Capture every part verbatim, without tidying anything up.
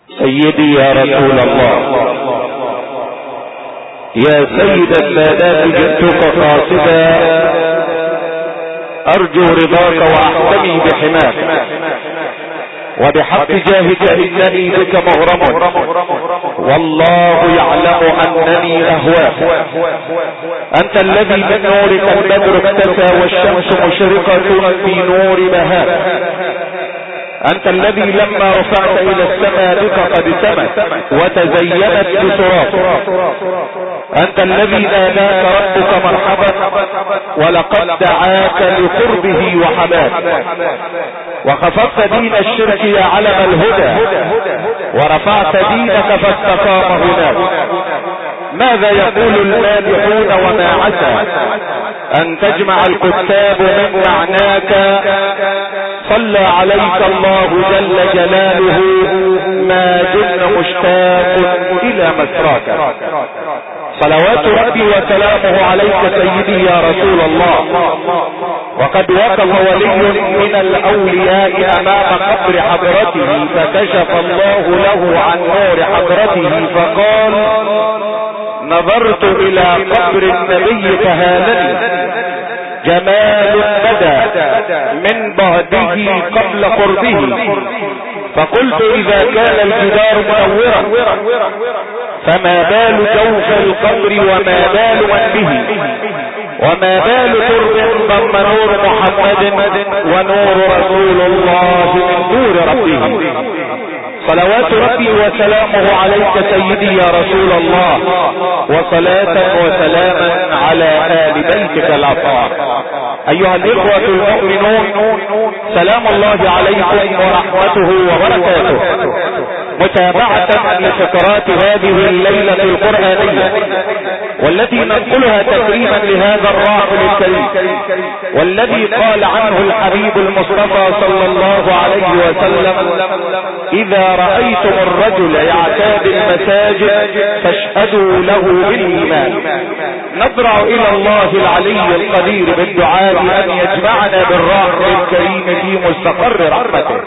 سيدي يا رسول الله، يا سيد السادات، جئتك قاصدا ارجو رضاك واحتمي بحماك، وبحق جاهك انني بك مغرم، والله يعلم انني اهواك. انت الذي من نورك البدر اكتفى والشمس مشرقة في نور بهاك. انت الذي لما رفعت الى السماء بك قد سمت وتزينت بسراط. انت الذي ناداك ربك مرحبا ولقد دعاك لقربه وحماك، وخفضت دين الشرك يا علم الهدى ورفعت دينك فاستقام هناك. ماذا يقول المادحون وما عسى ان تجمع الكتاب من معناك؟ صلى عليك الله جل جلاله ما دمنا مشتاق الى مسراك. صلوات ربي وسلامه عليك سيدي يا رسول الله. وقد وقف ولي من الاولياء امام قبر حضرته فكشف الله له عن نور حضرته فقال: نظرت الى قبر النبي فهالني جمال بدا من بعده قبل قربه، فقلت اذا كان الجدار منورا فما بال جوف القبر وما بال من به، وما بال ترب ضم نور محمد ونور رسول الله من نور ربه. صلوات ربي وسلامه عليك سيدي يا رسول الله، وصلاة وسلاما على آل بيتك الأطهار. أيها الإخوة المؤمنون، سلام الله عليكم ورحمته وبركاته. متابعة لفقرات هذه الليلة القرآنية والتي ننقلها تكريما لهذا الراحل الكريم، والذي قال عنه الحبيب المصطفى صلى الله عليه وسلم: إذا رأيتم الرجل يعتاد المساجد فاشهدوا له بالإيمان. نضرع إلى الله العلي القدير بالدعاء أن يجمعنا بالراحل الكريم في مستقر رحمته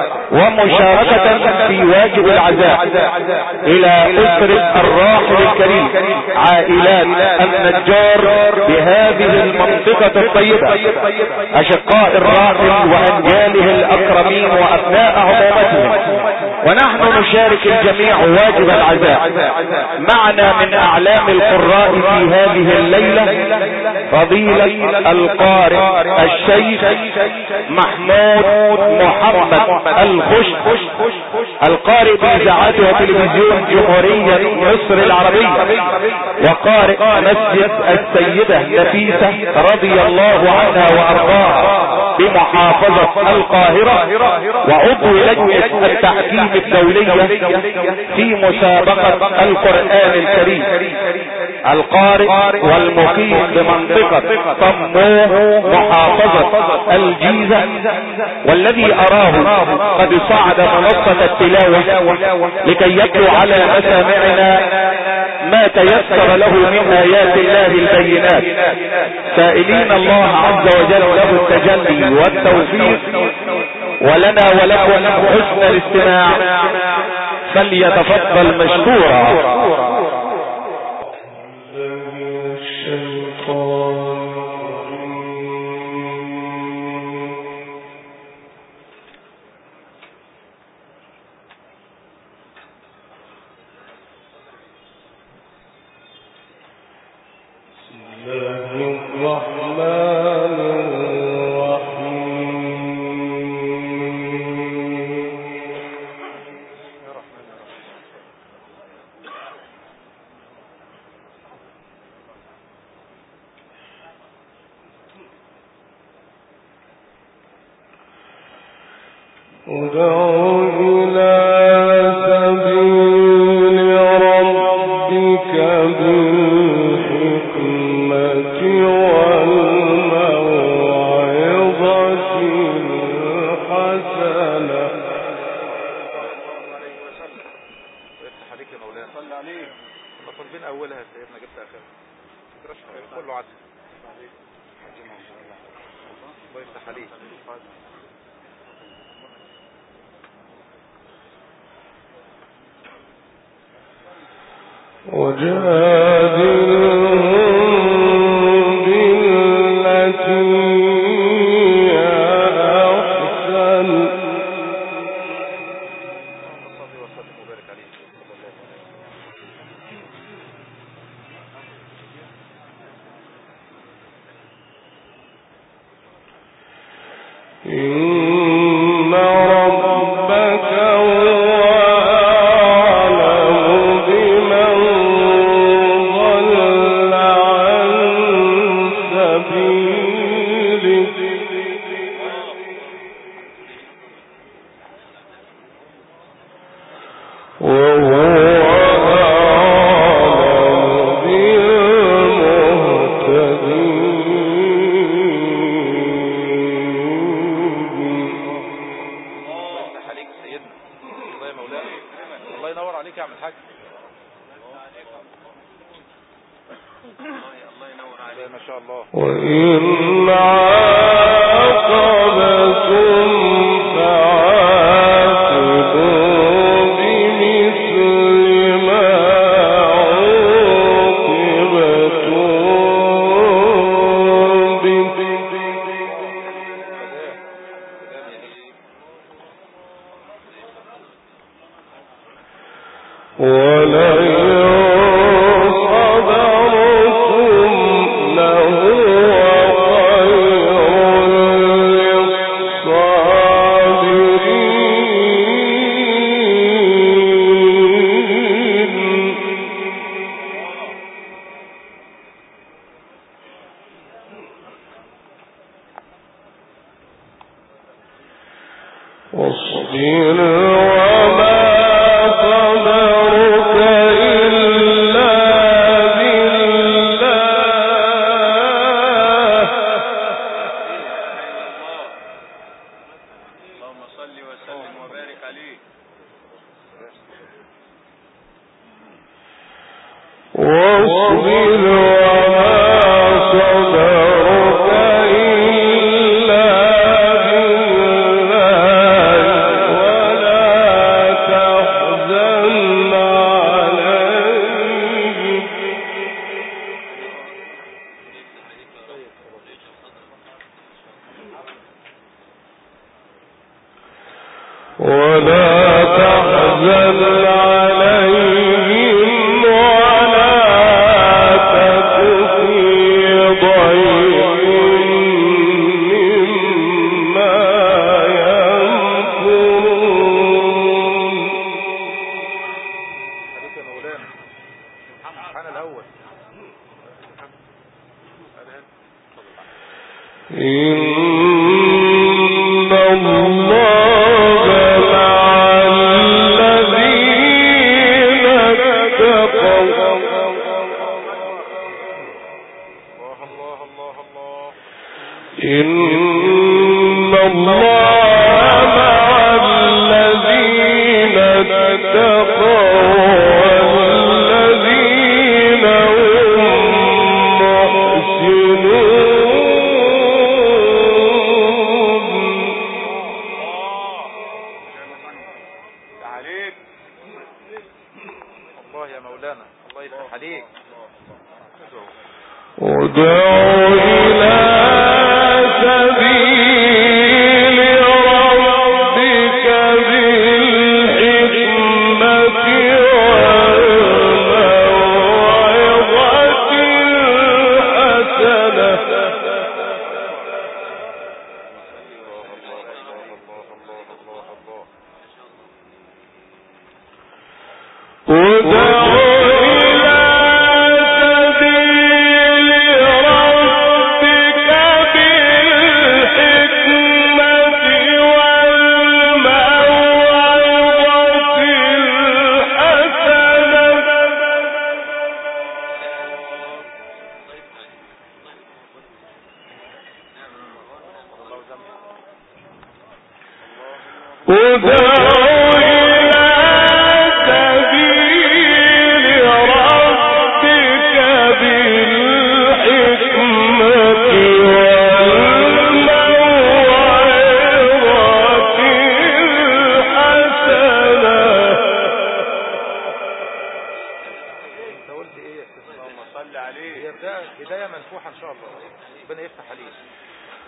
ومشاركة في واجب العزاء إلى أسرة الراحل الكريم عائلات النجار بهذه المنطقة الطيبة، أشقاء الراحل وأنجاله الأكرمين وأبناء عمومتهم. ونحن نشارك الجميع واجب العزاء. معنا من أعلام القراء في هذه الليلة فضيلة القارئ الشيخ محمود محمد الخش، القارئ بإذاعة وتلفزيون جمهورية مصر العربية، وقارئ مسجد السيدة نفيسة رضي الله عنها وأرضاها بمحافظة القاهرة، وعضو لجنة التحكيم الدولية في مسابقة القرآن الكريم، القارئ والمقيم بمنطقة طموح محافظة الجيزة، والذي أراه قد صعد منصة التلاوة لكي يتلو على مسامعنا ما تيسر له من آيات الله البينات، سائلين الله عز وجل له التجلي والتوفيق، ولنا ولكم حسن الاستماع، فليتفضل مشكورا.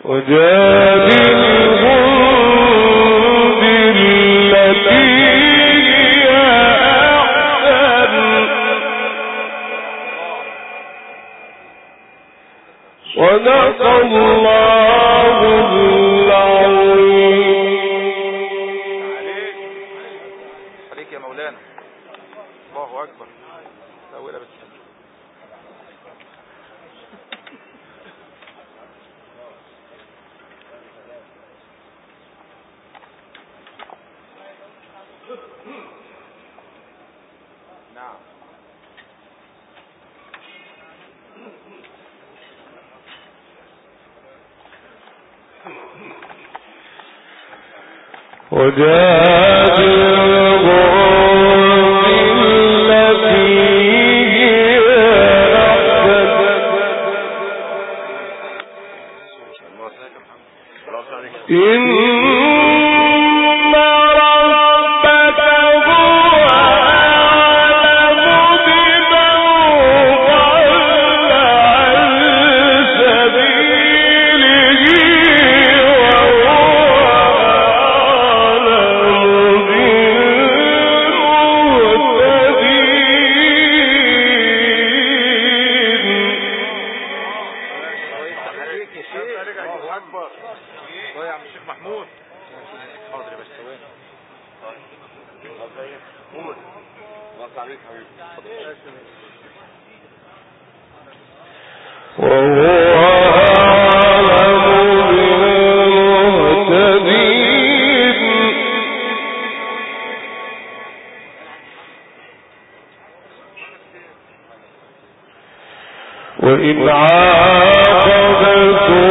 وإن عاقبتم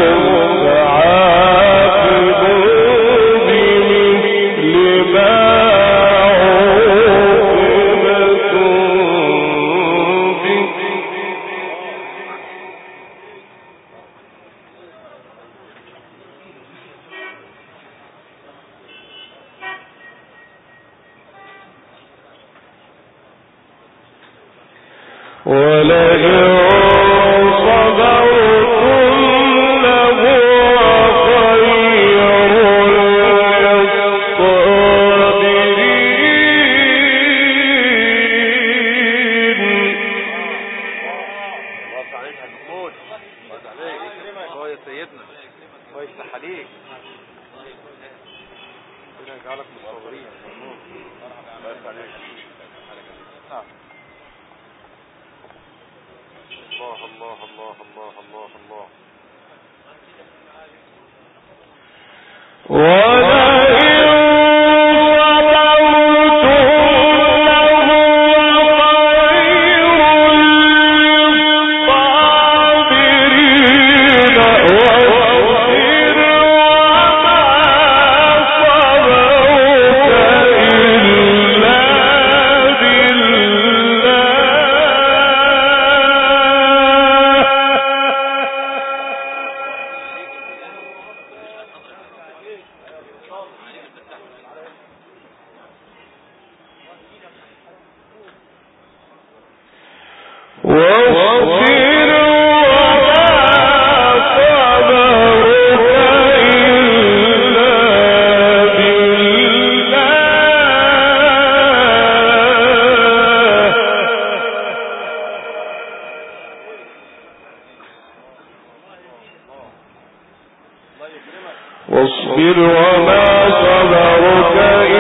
واصبر وما صبرك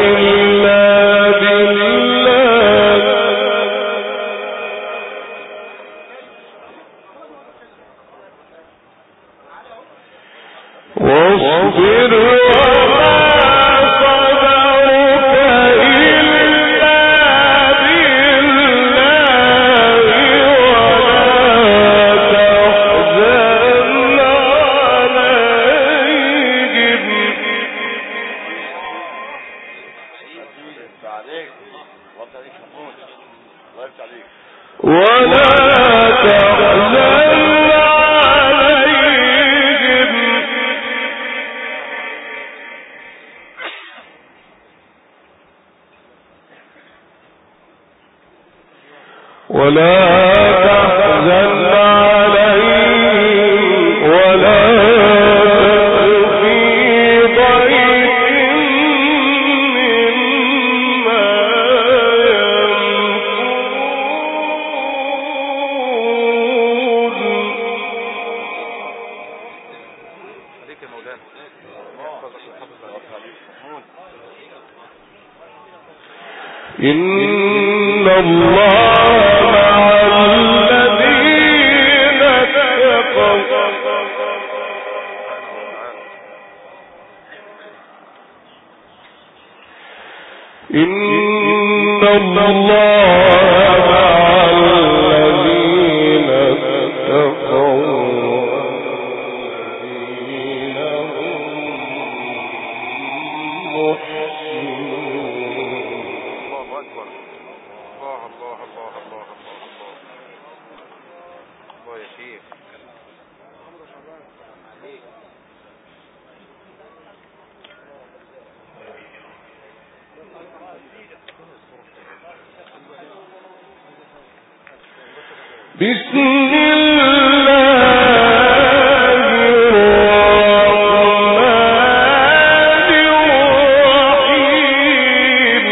إلا بالله واصبر وما صبرك إلا بالله ولا تحزن ولا تحزن عليهم ولا تحزن عليهم ولا إن الله مع الذين اتقوا إن الله مع الذين اتقوا والذين هم محسنون. الله أكبر. الله الله الله الله الله الله يا شيخ. بسم الله الرحمن الرحيم.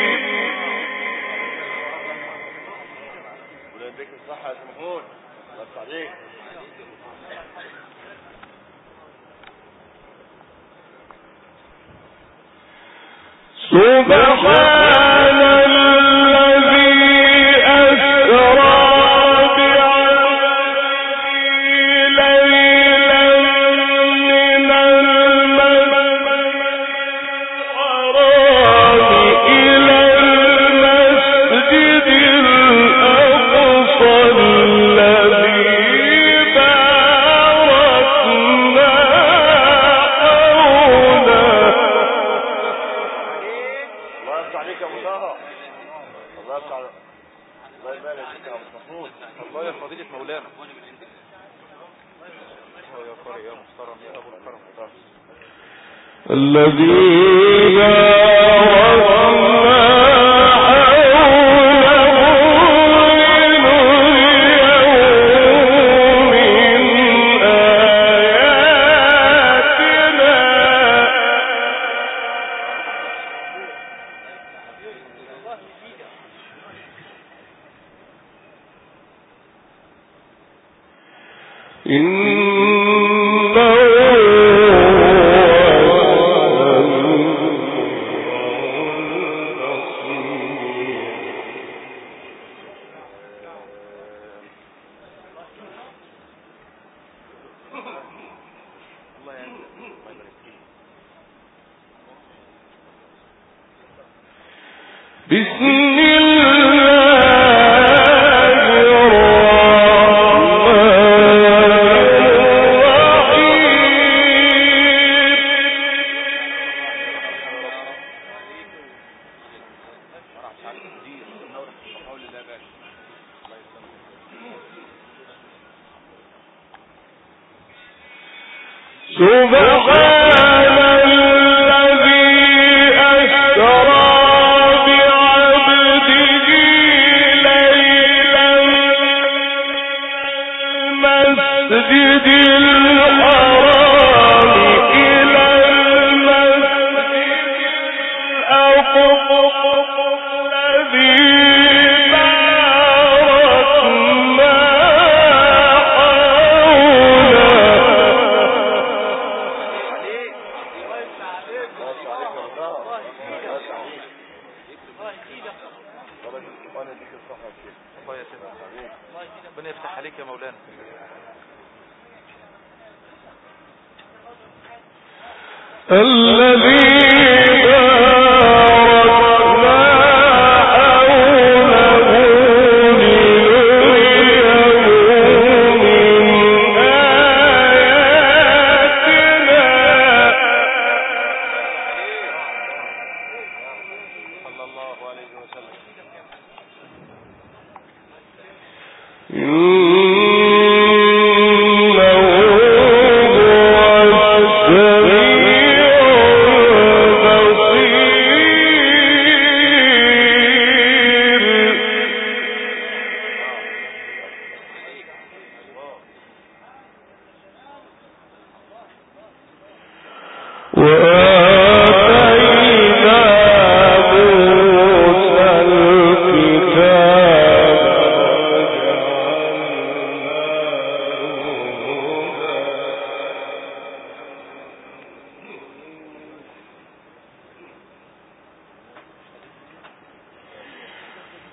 ولديك الصحة يا سمحون. بس عليك. سبحان الذي أسرى الذين بسم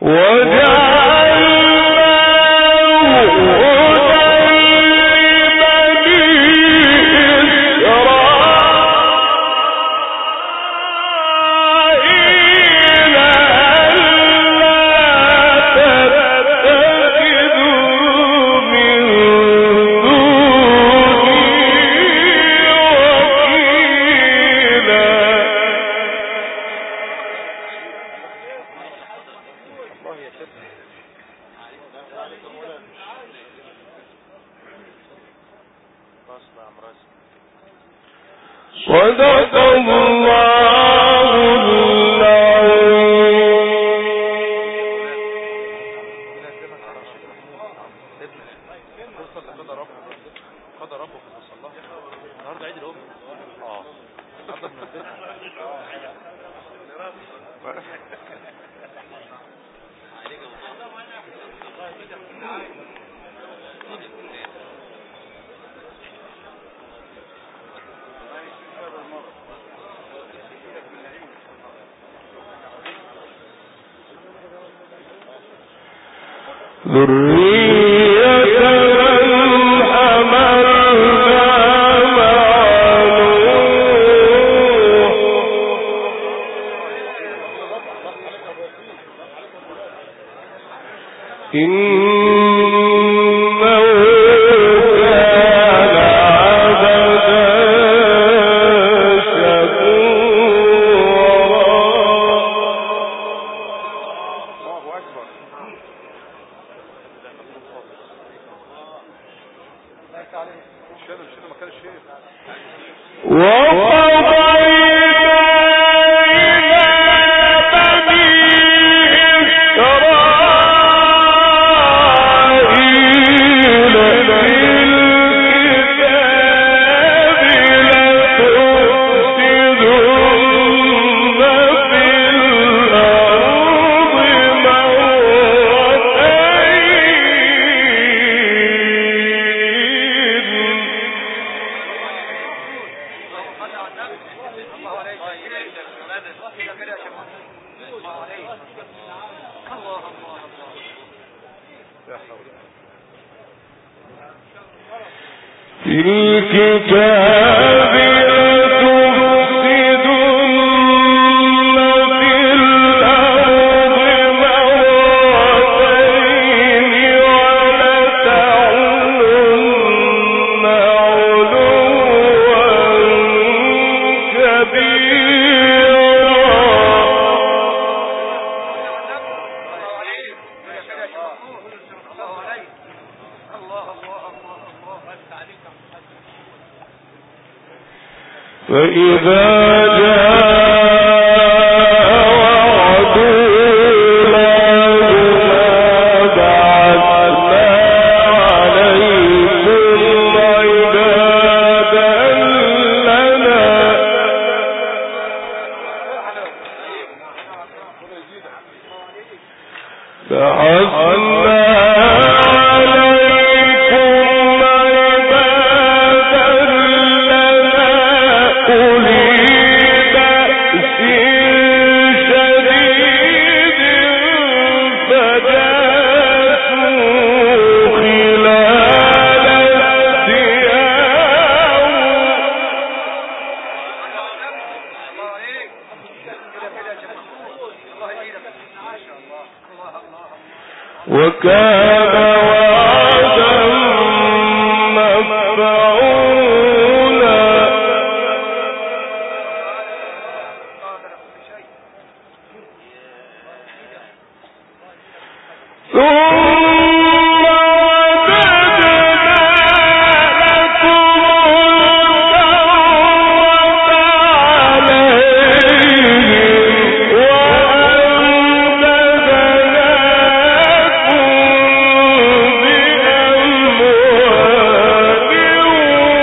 وَأَنْزَلْنَا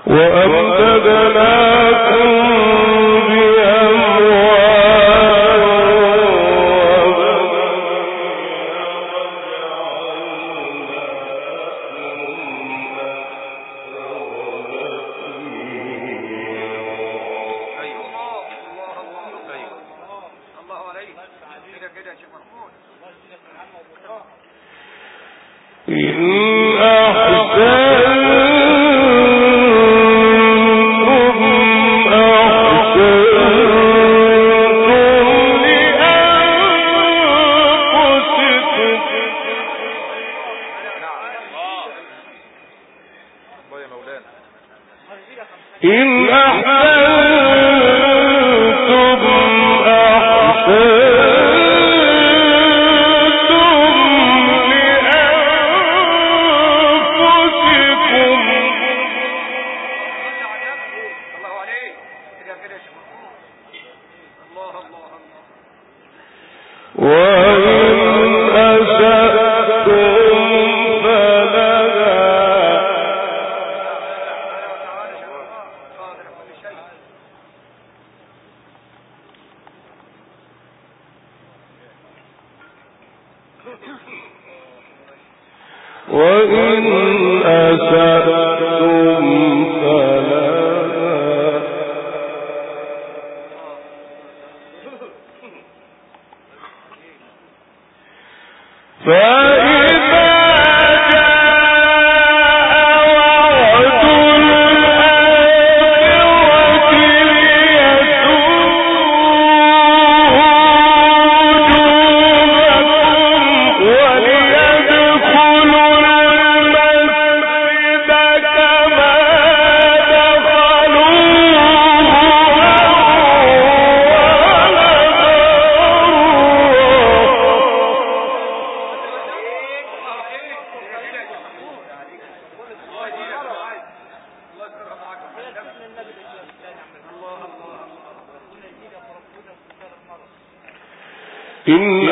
إن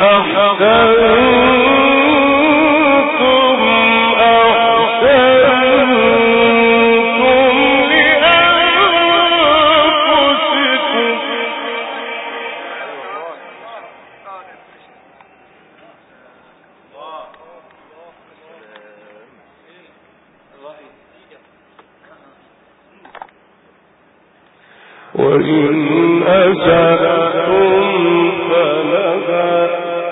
أحسنتم وإن أسأتم فلها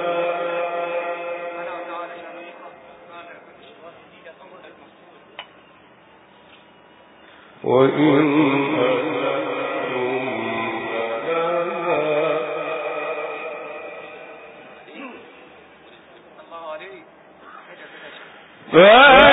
وإن أسأتم فلها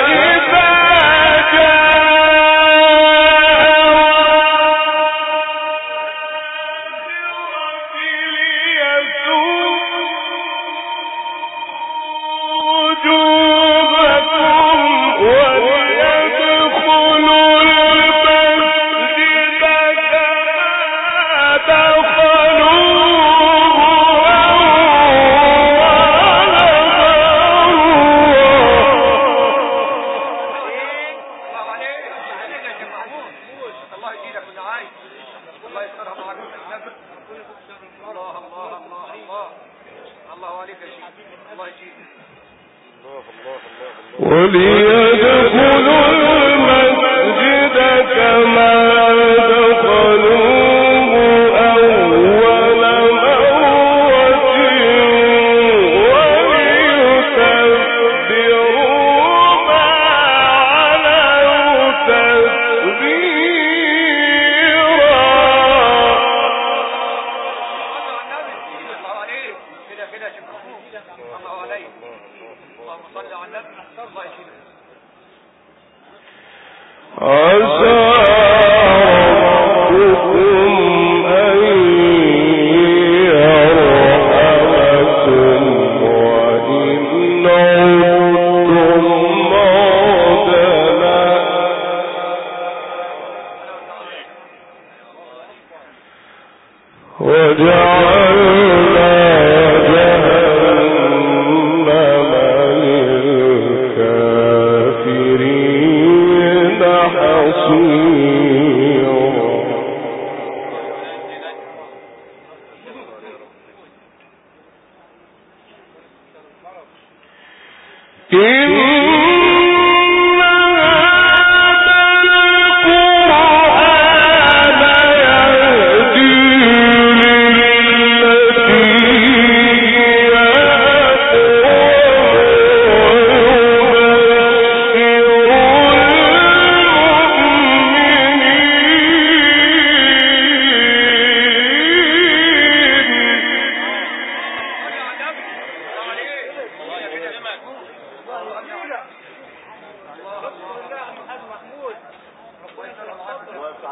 وليدخلوا المسجد كما دخلوه أول مرة وليتبروا ما علوا تتبيرا. عسى ربكم أن يرحمكم وإن عدتم عدنا وجعلنا جهنم للكافرين حصيرا.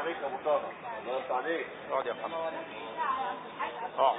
عليك يا ابو طه. الله يفتح عليك. اقعد يا محمد. اقعد.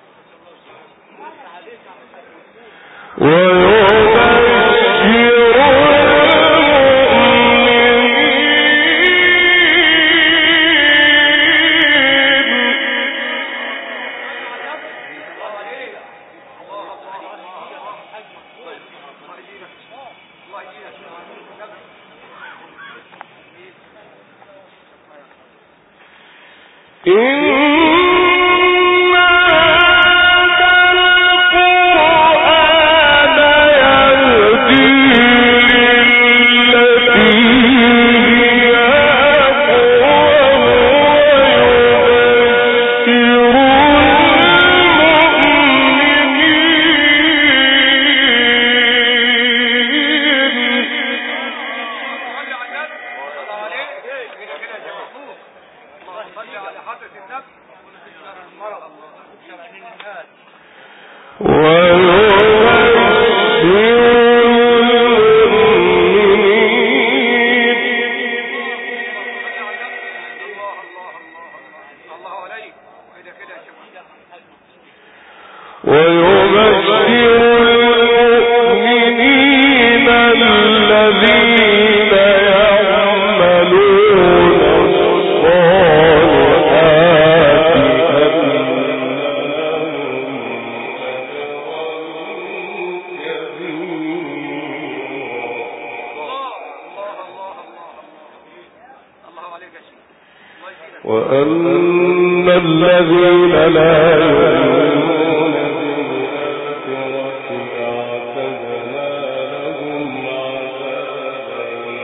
وأن الذين لا يؤمنون بالآخرة أعتدنا لهم عذابا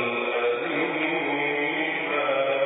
أليما.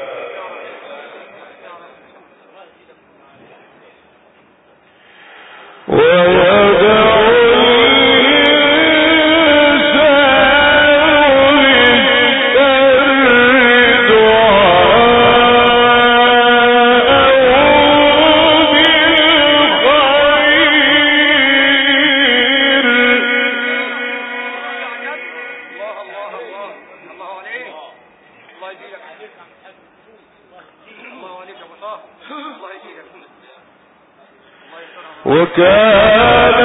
وكان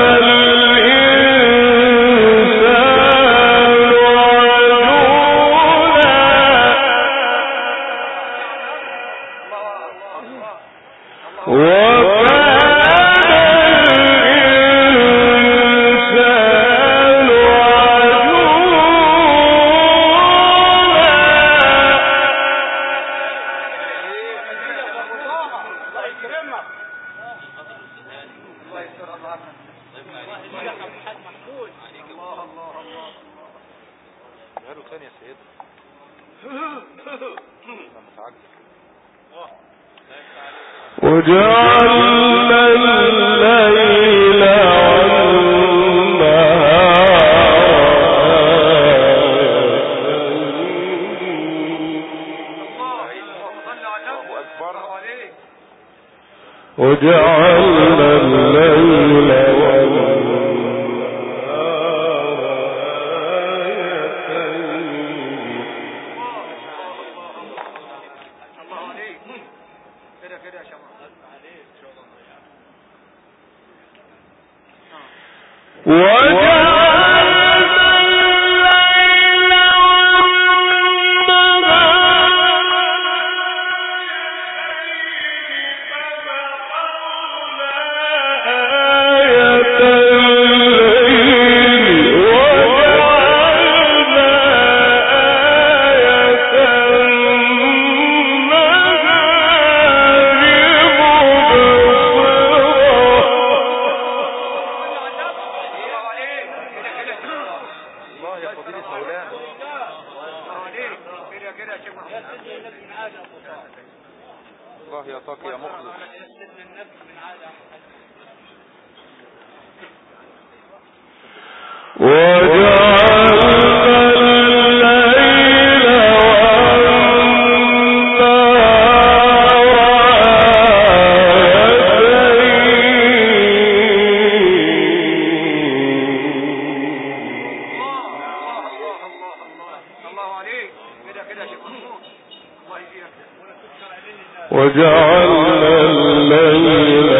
الإنسان وجعلنا الليل والنهار وجعلنا الليل الله يا طاق يا مخلص. وجعلنا الليل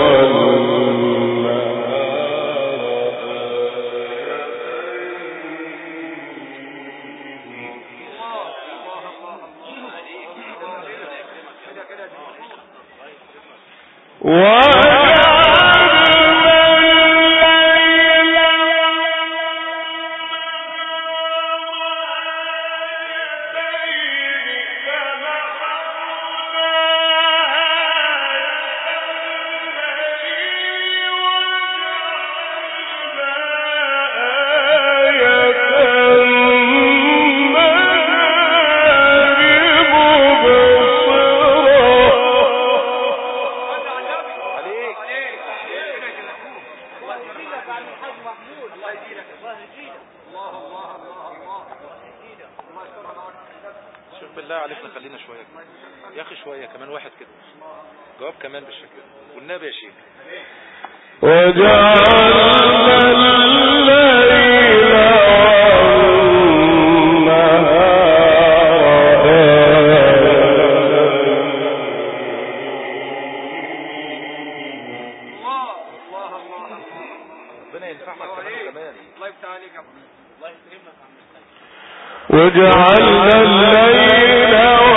وجعلنا الليل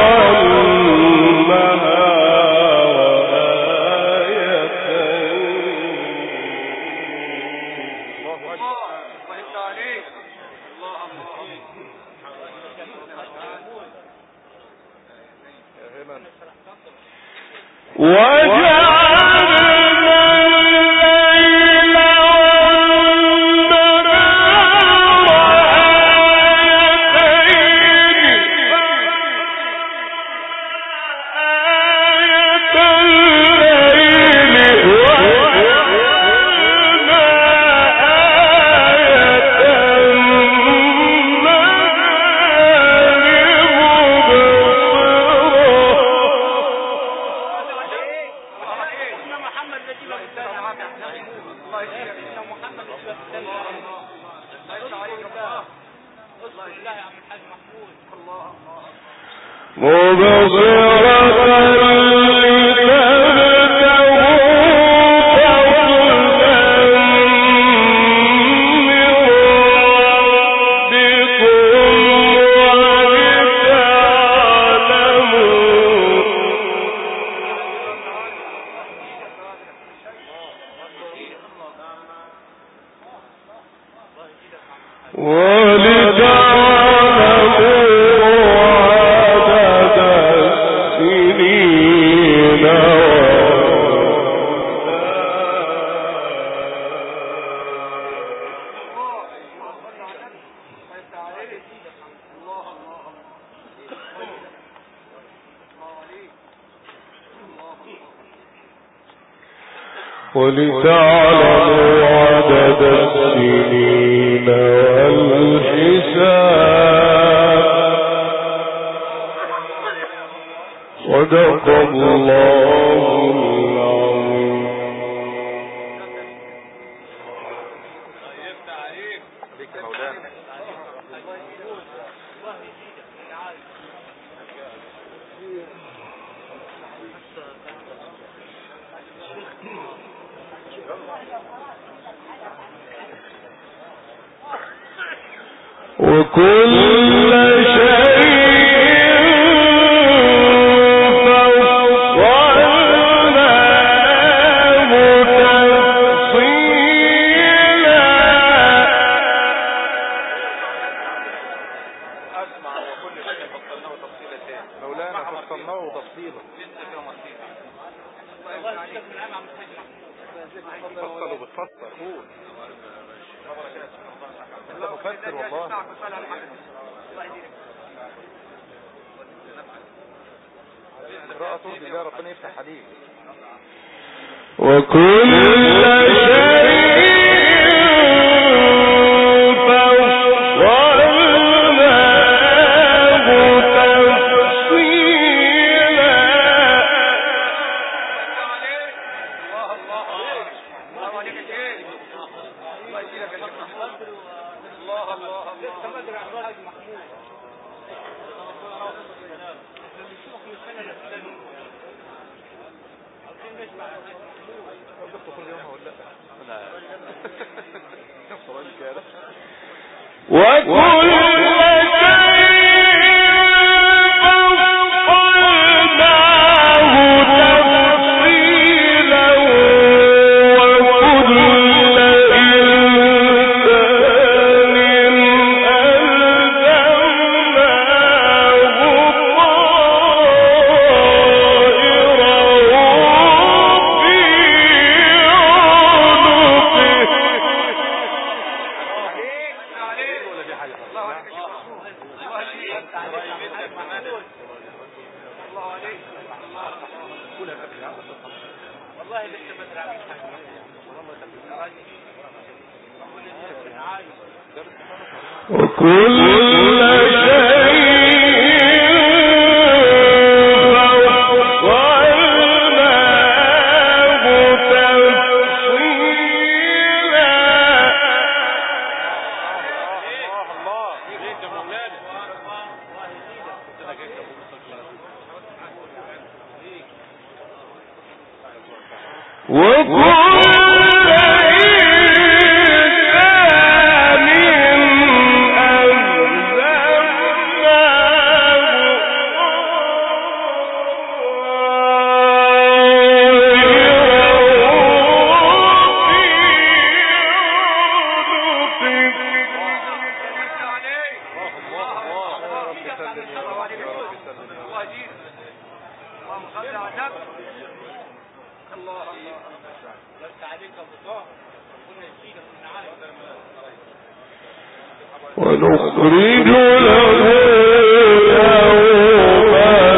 ولتعلموا عدد السنين والحساب صدق الله العظيم. وكل ونخرج له يوم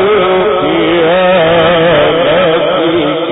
القيامة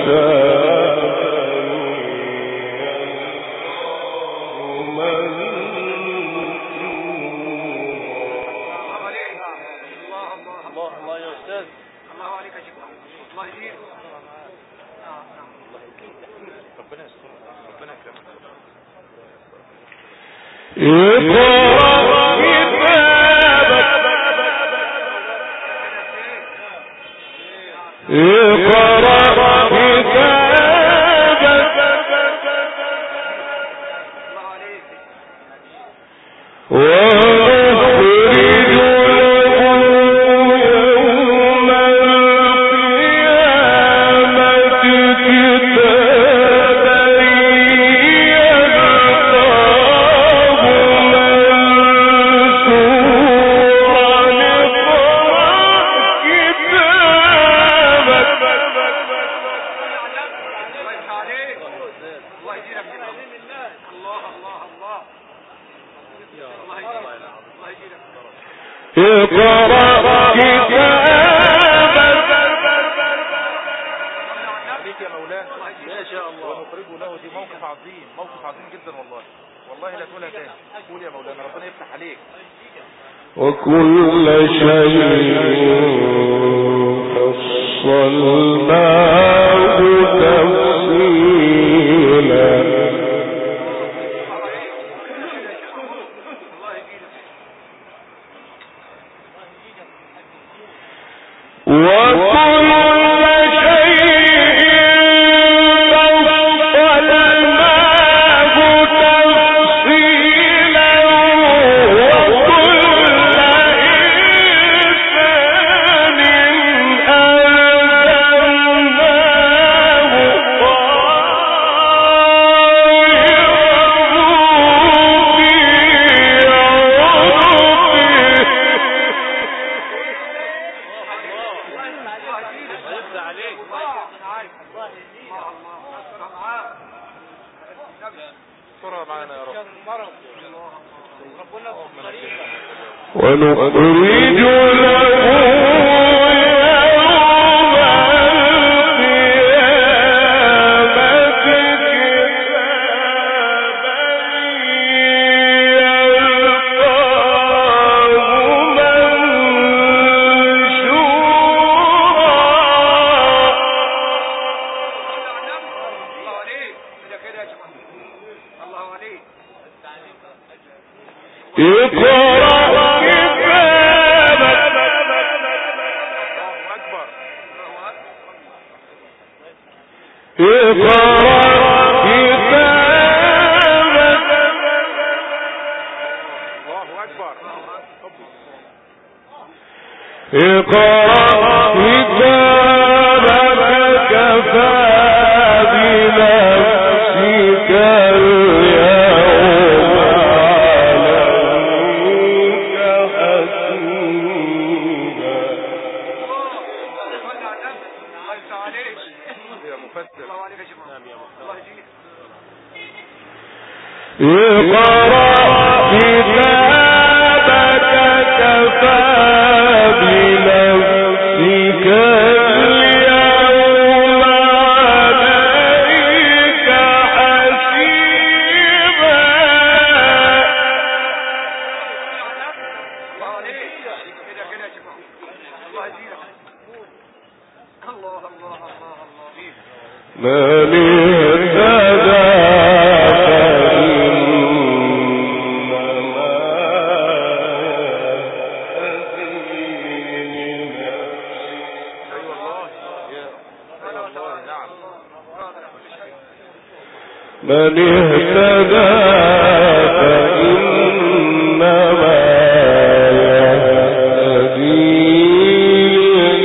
وكل شيء فصلناه تفصيلا ونخرج اقرأ كتابك من اهتدى فإنما يهتدي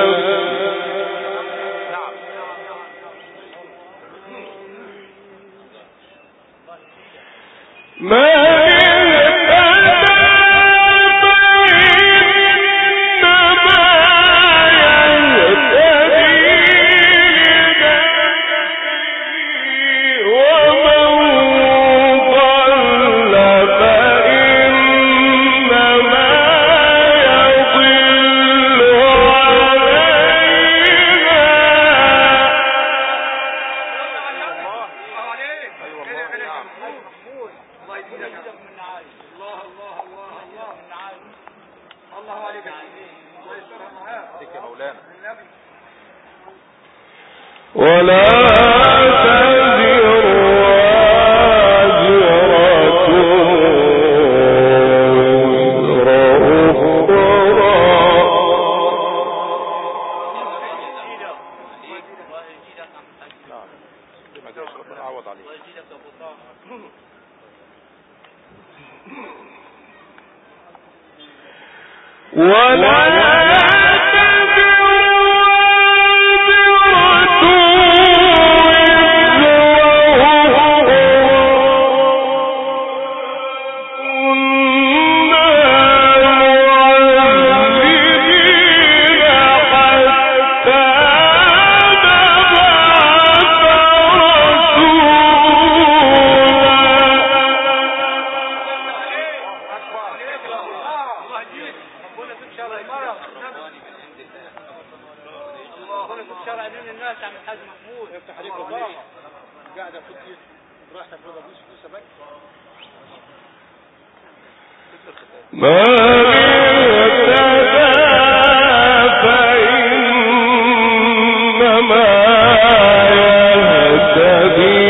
ولا تزر وازرة وزر أخرى. ولا ما اهتدى فإنما يهتدي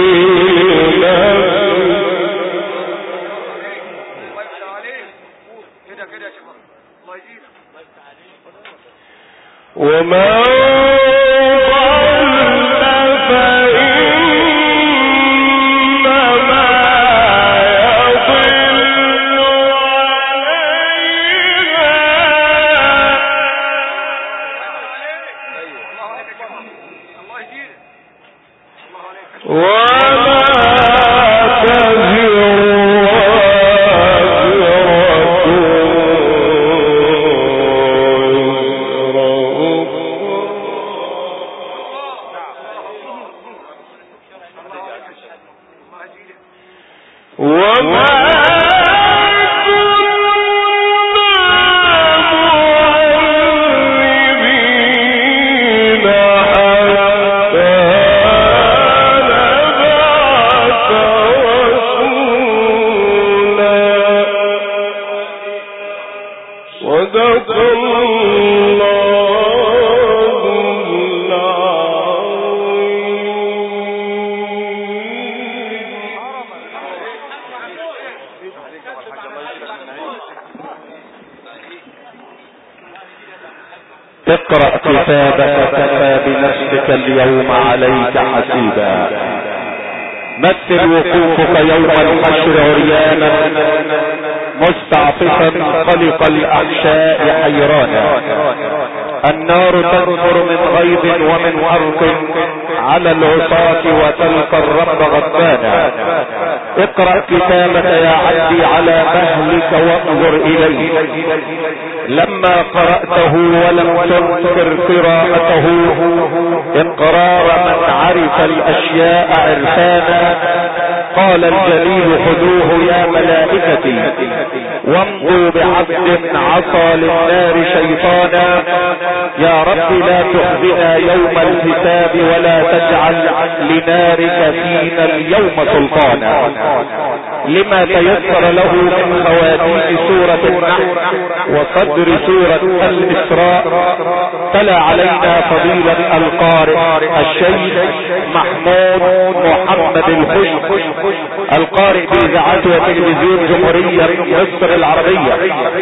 لنفسه وما اقرأ كتابك كفى بنفسك اليوم عليك حسيبا. مثل وقوفك يوم الحشر عريانا مستعطفا قلق الاحشاء حيرانا. النار تنفر من غيظ ومن حرق على العصاة وتلقى الرب غضبانا. اقرأ كتابك يا عبدي على مهلك وانظر اليه. لما قرأته ولم تنكر قراءته اقرار من عرف الاشياء عرفانا. قال الجليل خذوه يا ملائكتي وامضوا بعبد عصى للنار شيطانا. يا رب لا تخزنا يوم الحساب ولا تجعل لنارك فينا اليوم سلطانا. لما تيسر له من خواتيم سورة النحل وصدر سورة الإسراء تلا علينا فضيلة القارئ الشيخ محمود محمد الخشب القارئ بإذاعة وتلفزيون جمهورية مصر العربية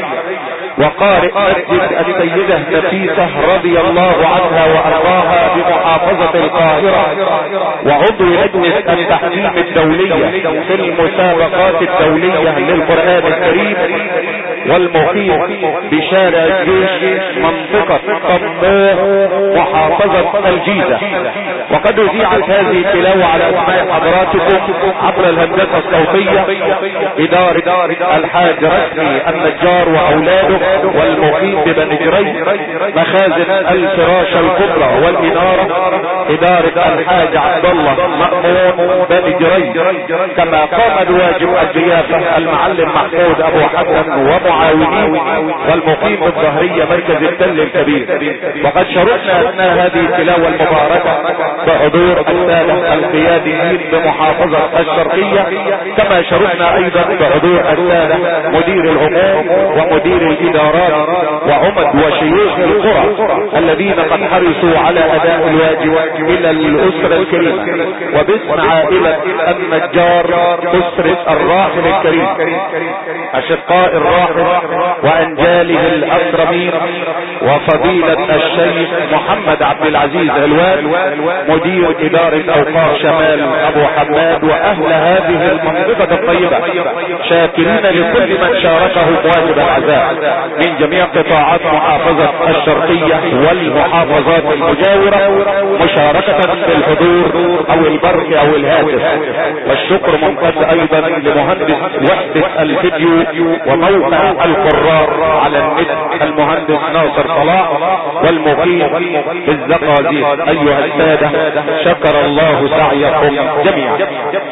وقارئ مسجد السيدة نفيسة رضي الله عنها وارضاها بمحافظة القاهرة وعضو لجنة التحكيم الدولية في المسابقات الدولية للقرآن الكريم والمقيم بشارع الجيش منطقة طموح محافظة الجيزة. وقد اذيعت هذه التلاوة على اسماء حضراتكم عبر الهندسة الصوتية إدارة الحاج رسمي النجار واولاده والمقيم ببني جري مخازن الفراش الكبرى والإدارة إدارة الحاج عبد الله مأمون بني جري. كما قام بواجب الضيافة المعلم محمود ابو حسن ومعاونين والمقيم بالظهرية مركز التل الكبير. وقد شرفنا اثناء هذه التلاوة المباركة بحضور السادة القياديين بمحافظة الشرقية كما شرفنا ايضا بحضور السادة مدير العموم ومدير الادارات وعمد وشيوخ القرى الذين قد حرصوا على اداء الواجب الى الاسرة الكريمة وباسم عائلة النجار اسرة الراحل الكريم اشقاء الراحل وانجاله الاكرمين وفضيلة الشيخ محمد عبد العزيز الواد مدير ادارة اوقاف شمال ابو حماد واهل هذه المنطقة الطيبة شاكرين لكل من شاركه بواجب العزاء من جميع قطاعات محافظة الشرقية والمحافظات المجاورة مشاركة في الحضور او البرق او الهاتف. والشكر ممتد ايضا لمهندس وحدة الفيديو وموقع القرار على النت المهندس ناصر صلاح والمقيم بالزقازيق. ايها السادة شكر الله سعيكم جميعا.